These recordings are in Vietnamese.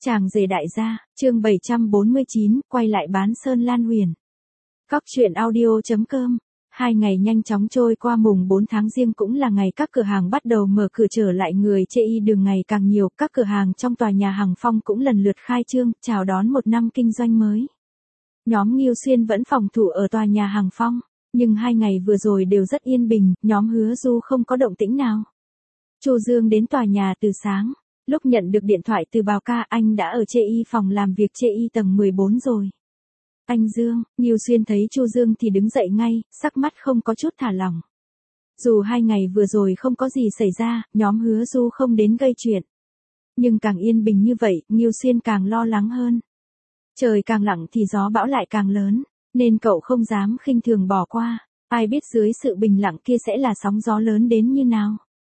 Chàng rể đại gia, chương 749, quay lại bán Sơn Lan Huyền. Cóc truyện audio.com. 2 ngày nhanh chóng trôi qua, mùng 4 tháng Giêng cũng là ngày các cửa hàng bắt đầu mở cửa trở lại, người chê y đường ngày càng nhiều, các cửa hàng trong tòa nhà Hằng Phong cũng lần lượt khai trương, chào đón một năm kinh doanh mới. Nhóm Ngưu Xuyên vẫn phòng thủ ở tòa nhà Hằng Phong, nhưng 2 ngày vừa rồi đều rất yên bình, nhóm Hứa Du không có động tĩnh nào. Chu Dương đến tòa nhà từ sáng. Lúc nhận được điện thoại từ Bào Ca, anh đã ở chê y phòng làm việc chê y tầng 14 rồi. Anh Dương, Ngưu Xuyên thấy Chu Dương thì đứng dậy ngay, sắc mắt không có chút thả lỏng. Dù 2 ngày vừa rồi không có gì xảy ra, nhóm Hứa Du không đến gây chuyện. Nhưng càng yên bình như vậy, Ngưu Xuyên càng lo lắng hơn. Trời càng lặng thì gió bão lại càng lớn, nên cậu không dám khinh thường bỏ qua. Ai biết dưới sự bình lặng kia sẽ là sóng gió lớn đến như nào.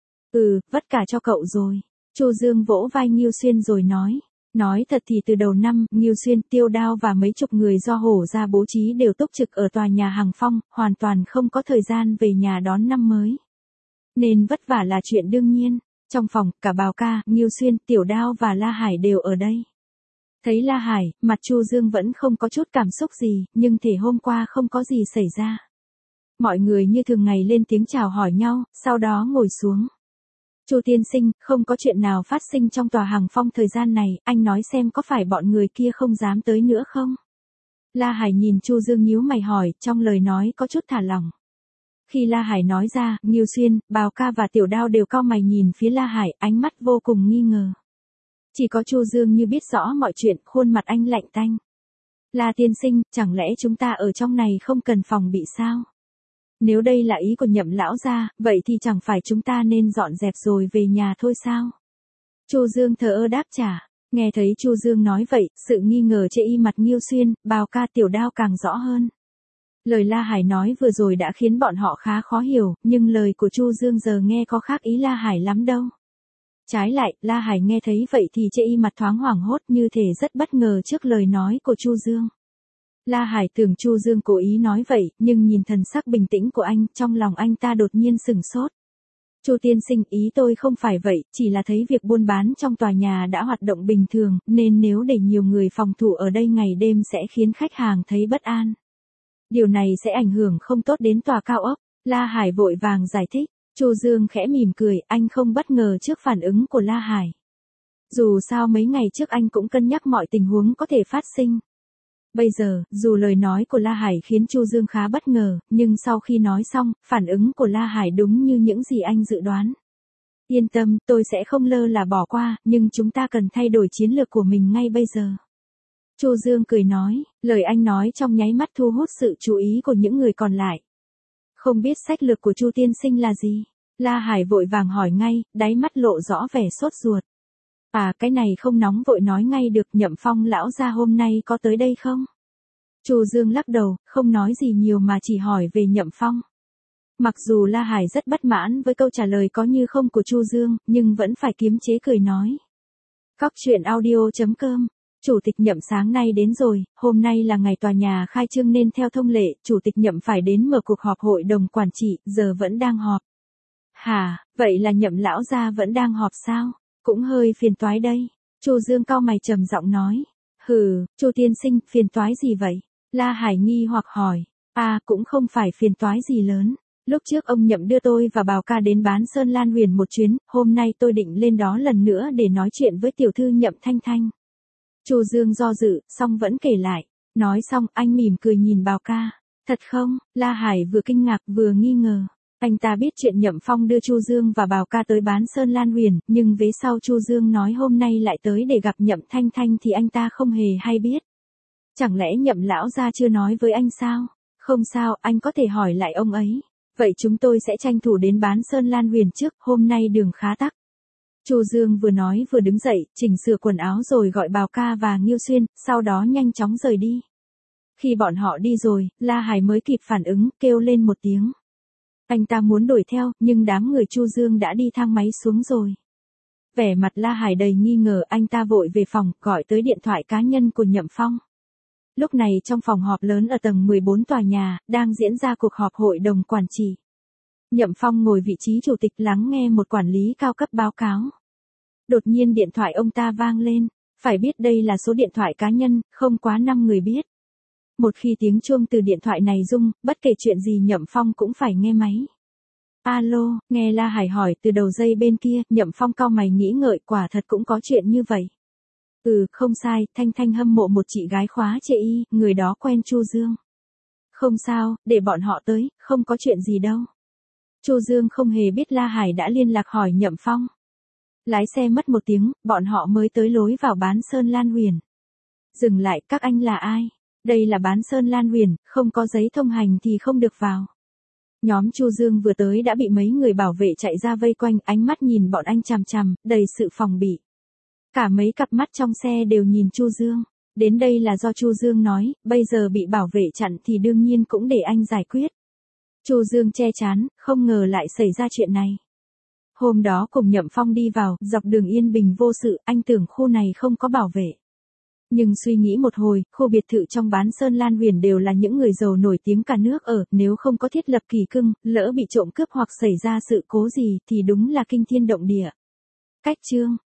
Vất cả cho cậu rồi. Chu Dương vỗ vai Ngưu Xuyên rồi nói thật thì từ đầu năm, Ngưu Xuyên, Tiêu Đao và mấy chục người do Hổ ra bố trí đều túc trực ở tòa nhà Hằng Phong, hoàn toàn không có thời gian về nhà đón năm mới. Nên vất vả là chuyện đương nhiên. Trong phòng, cả Bào Ca, Ngưu Xuyên, Tiểu Đao và La Hải đều ở đây. Thấy La Hải, mặt Chu Dương vẫn không có chút cảm xúc gì, nhưng thể hôm qua không có gì xảy ra. Mọi người như thường ngày lên tiếng chào hỏi nhau, sau đó ngồi xuống. Chu tiên sinh, không có chuyện nào phát sinh trong tòa Hằng Phong thời gian này, anh nói xem có phải bọn người kia không dám tới nữa không? La Hải nhìn Chu Dương nhíu mày hỏi, trong lời nói có chút thả lỏng. Khi La Hải nói ra, Ngưu Xuyên, Bào Ca và Tiểu Đao đều cau mày nhìn phía La Hải, ánh mắt vô cùng nghi ngờ. Chỉ có Chu Dương như biết rõ mọi chuyện, khuôn mặt anh lạnh tanh. La tiên sinh, chẳng lẽ chúng ta ở trong này không cần phòng bị sao? Nếu đây là ý của Nhậm lão gia, vậy thì chẳng phải chúng ta nên dọn dẹp rồi về nhà thôi sao? Chu Dương thờ ơ đáp trả. Nghe thấy Chu Dương nói vậy, sự nghi ngờ chê y mặt Ngưu Xuyên, Bào Ca, Tiểu Đao càng rõ hơn. Lời La Hải nói vừa rồi đã khiến bọn họ khá khó hiểu, nhưng lời của Chu Dương giờ nghe có khác ý La Hải lắm đâu. Trái lại, La Hải nghe thấy vậy thì chê y mặt thoáng hoảng hốt, như thể rất bất ngờ trước lời nói của Chu Dương. La Hải tưởng Chu Dương cố ý nói vậy, nhưng nhìn thần sắc bình tĩnh của anh, trong lòng anh ta đột nhiên sửng sốt. Chu tiên sinh, ý tôi không phải vậy, chỉ là thấy việc buôn bán trong tòa nhà đã hoạt động bình thường, nên nếu để nhiều người phòng thủ ở đây ngày đêm sẽ khiến khách hàng thấy bất an. Điều này sẽ ảnh hưởng không tốt đến tòa cao ốc. La Hải vội vàng giải thích. Chu Dương khẽ mỉm cười, anh không bất ngờ trước phản ứng của La Hải. Dù sao mấy ngày trước anh cũng cân nhắc mọi tình huống có thể phát sinh. Bây giờ, dù lời nói của La Hải khiến Chu Dương khá bất ngờ, nhưng sau khi nói xong, phản ứng của La Hải đúng như những gì anh dự đoán. Yên tâm, tôi sẽ không lơ là bỏ qua, nhưng chúng ta cần thay đổi chiến lược của mình ngay bây giờ. Chu Dương cười nói, lời anh nói trong nháy mắt thu hút sự chú ý của những người còn lại. Không biết sách lược của Chu tiên sinh là gì? La Hải vội vàng hỏi ngay, đáy mắt lộ rõ vẻ sốt ruột. Cái này không nóng vội nói ngay được, Nhậm Phong lão gia hôm nay có tới đây không? Chu Dương lắc đầu, không nói gì nhiều mà chỉ hỏi về Nhậm Phong. Mặc dù La Hải rất bất mãn với câu trả lời có như không của Chu Dương, nhưng vẫn phải kiềm chế cười nói. Cóc truyện audio.com. Chủ tịch Nhậm sáng nay đến rồi, hôm nay là ngày tòa nhà khai trương nên theo thông lệ, Chủ tịch Nhậm phải đến mở cuộc họp hội đồng quản trị, giờ vẫn đang họp. Hả, vậy là Nhậm lão gia vẫn đang họp sao? Cũng hơi phiền toái đây. Chu Dương cau mày trầm giọng nói. Chu tiên sinh, phiền toái gì vậy? La Hải nghi hoặc hỏi. Cũng không phải phiền toái gì lớn. Lúc trước ông Nhậm đưa tôi và Bào Ca đến bán Sơn Lan Huyền một chuyến, hôm nay tôi định lên đó lần nữa để nói chuyện với tiểu thư Nhậm Thanh Thanh. Chu Dương do dự, xong vẫn kể lại. Nói xong, anh mỉm cười nhìn Bào Ca. Thật không? La Hải vừa kinh ngạc vừa nghi ngờ. Anh ta biết chuyện Nhậm Phong đưa Chu Dương và Bào Ca tới bán Sơn Lan Huyền, nhưng vế sau Chu Dương nói hôm nay lại tới để gặp Nhậm Thanh Thanh thì anh ta không hề hay biết. Chẳng lẽ Nhậm lão gia chưa nói với anh sao? Không sao, anh có thể hỏi lại ông ấy. Vậy chúng tôi sẽ tranh thủ đến bán Sơn Lan Huyền trước, hôm nay đường khá tắc. Chu Dương vừa nói vừa đứng dậy, chỉnh sửa quần áo rồi gọi Bào Ca và Ngưu Xuyên, sau đó nhanh chóng rời đi. Khi bọn họ đi rồi, La Hải mới kịp phản ứng, kêu lên một tiếng. Anh ta muốn đuổi theo, nhưng đám người Chu Dương đã đi thang máy xuống rồi. Vẻ mặt La Hải đầy nghi ngờ, anh ta vội về phòng, gọi tới điện thoại cá nhân của Nhậm Phong. Lúc này trong phòng họp lớn ở tầng 14 tòa nhà, đang diễn ra cuộc họp hội đồng quản trị. Nhậm Phong ngồi vị trí chủ tịch lắng nghe một quản lý cao cấp báo cáo. Đột nhiên điện thoại ông ta vang lên. Phải biết đây là số điện thoại cá nhân, không quá 5 người biết. Một khi tiếng chuông từ điện thoại này rung, bất kể chuyện gì Nhậm Phong cũng phải nghe máy. Alo, nghe La Hải hỏi từ đầu dây bên kia, Nhậm Phong cau mày nghĩ ngợi, quả thật cũng có chuyện như vậy. Không sai, Thanh Thanh hâm mộ một chị gái khóa chê y, người đó quen Chu Dương. Không sao, để bọn họ tới, không có chuyện gì đâu. Chu Dương không hề biết La Hải đã liên lạc hỏi Nhậm Phong. Lái xe mất 1 tiếng, bọn họ mới tới lối vào bán Sơn Lan Huyền. Dừng lại, các anh là ai? Đây là bán Sơn Lan Huyền, không có giấy thông hành thì không được vào. Nhóm Chu Dương vừa tới đã bị mấy người bảo vệ chạy ra vây quanh, ánh mắt nhìn bọn anh chằm chằm, đầy sự phòng bị. Cả mấy cặp mắt trong xe đều nhìn Chu Dương. Đến đây là do Chu Dương nói, bây giờ bị bảo vệ chặn thì đương nhiên cũng để anh giải quyết. Chu Dương che chán, không ngờ lại xảy ra chuyện này. Hôm đó cùng Nhậm Phong đi vào, dọc đường yên bình vô sự, anh tưởng khu này không có bảo vệ. Nhưng suy nghĩ một hồi, khu biệt thự trong bán Sơn Lan Huyền đều là những người giàu nổi tiếng cả nước ở, nếu không có thiết lập kỳ cưng, lỡ bị trộm cướp hoặc xảy ra sự cố gì thì đúng là kinh thiên động địa. Cách chương